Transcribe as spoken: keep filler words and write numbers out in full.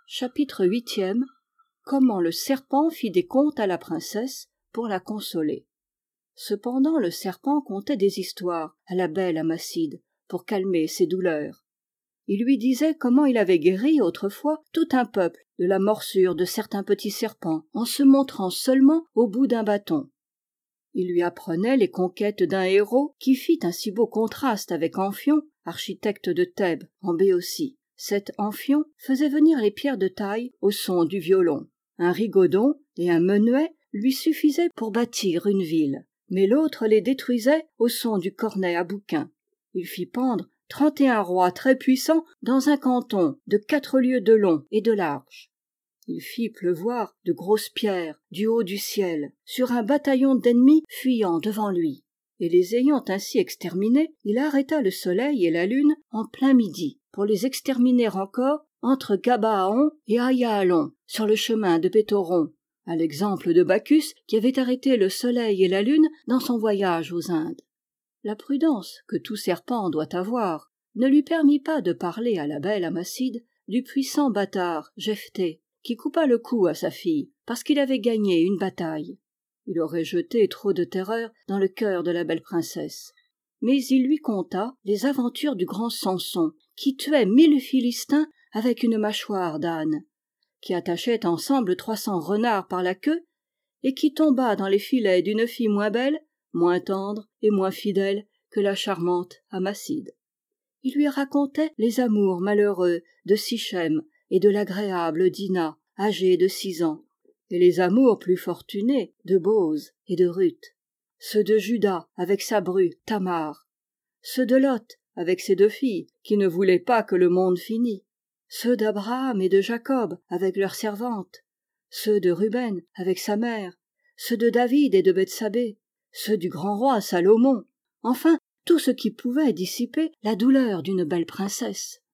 Chapitre huitième. Comment le serpent fit des contes à la princesse pour la consoler. Cependant le serpent contait des histoires à la belle Amacide pour calmer ses douleurs. Il lui disait comment il avait guéri autrefois tout un peuple de la morsure de certains petits serpents en se montrant seulement au bout d'un bâton. Il lui apprenait les conquêtes d'un héros qui fit un si beau contraste avec Amphion, architecte de Thèbes en Béotie. Cet Amphion faisait venir les pierres de taille au son du violon. Un rigodon et un menuet lui suffisaient pour bâtir une ville, mais l'autre les détruisait au son du cornet à bouquin. Il fit pendre trente et un rois très puissants dans un canton de quatre lieues de long et de large. Il fit pleuvoir de grosses pierres du haut du ciel sur un bataillon d'ennemis fuyant devant lui. Et les ayant ainsi exterminés, il arrêta le soleil et la lune en plein midi pour les exterminer encore entre Gabaon et Ayahalon sur le chemin de Pétoron, à l'exemple de Bacchus qui avait arrêté le soleil et la lune dans son voyage aux Indes. La prudence que tout serpent doit avoir ne lui permit pas de parler à la belle Amacide du puissant bâtard Jephté qui coupa le cou à sa fille parce qu'il avait gagné une bataille. Il aurait jeté trop de terreur dans le cœur de la belle princesse. Mais il lui conta les aventures du grand Samson qui tuait mille Philistins avec une mâchoire d'âne, qui attachait ensemble trois cents renards par la queue et qui tomba dans les filets d'une fille moins belle, moins tendre et moins fidèle que la charmante Amacide. Il lui racontait les amours malheureux de Sichem et de l'agréable Dinah, âgée de six ans, et les amours plus fortunés de Bose et de Ruth, ceux de Judas avec sa bru Tamar, ceux de Lot avec ses deux filles qui ne voulaient pas que le monde finît, ceux d'Abraham et de Jacob avec leurs servantes, ceux de Ruben avec sa mère, ceux de David et de Bethsabée, ceux du grand roi Salomon, enfin tout ce qui pouvait dissiper la douleur d'une belle princesse.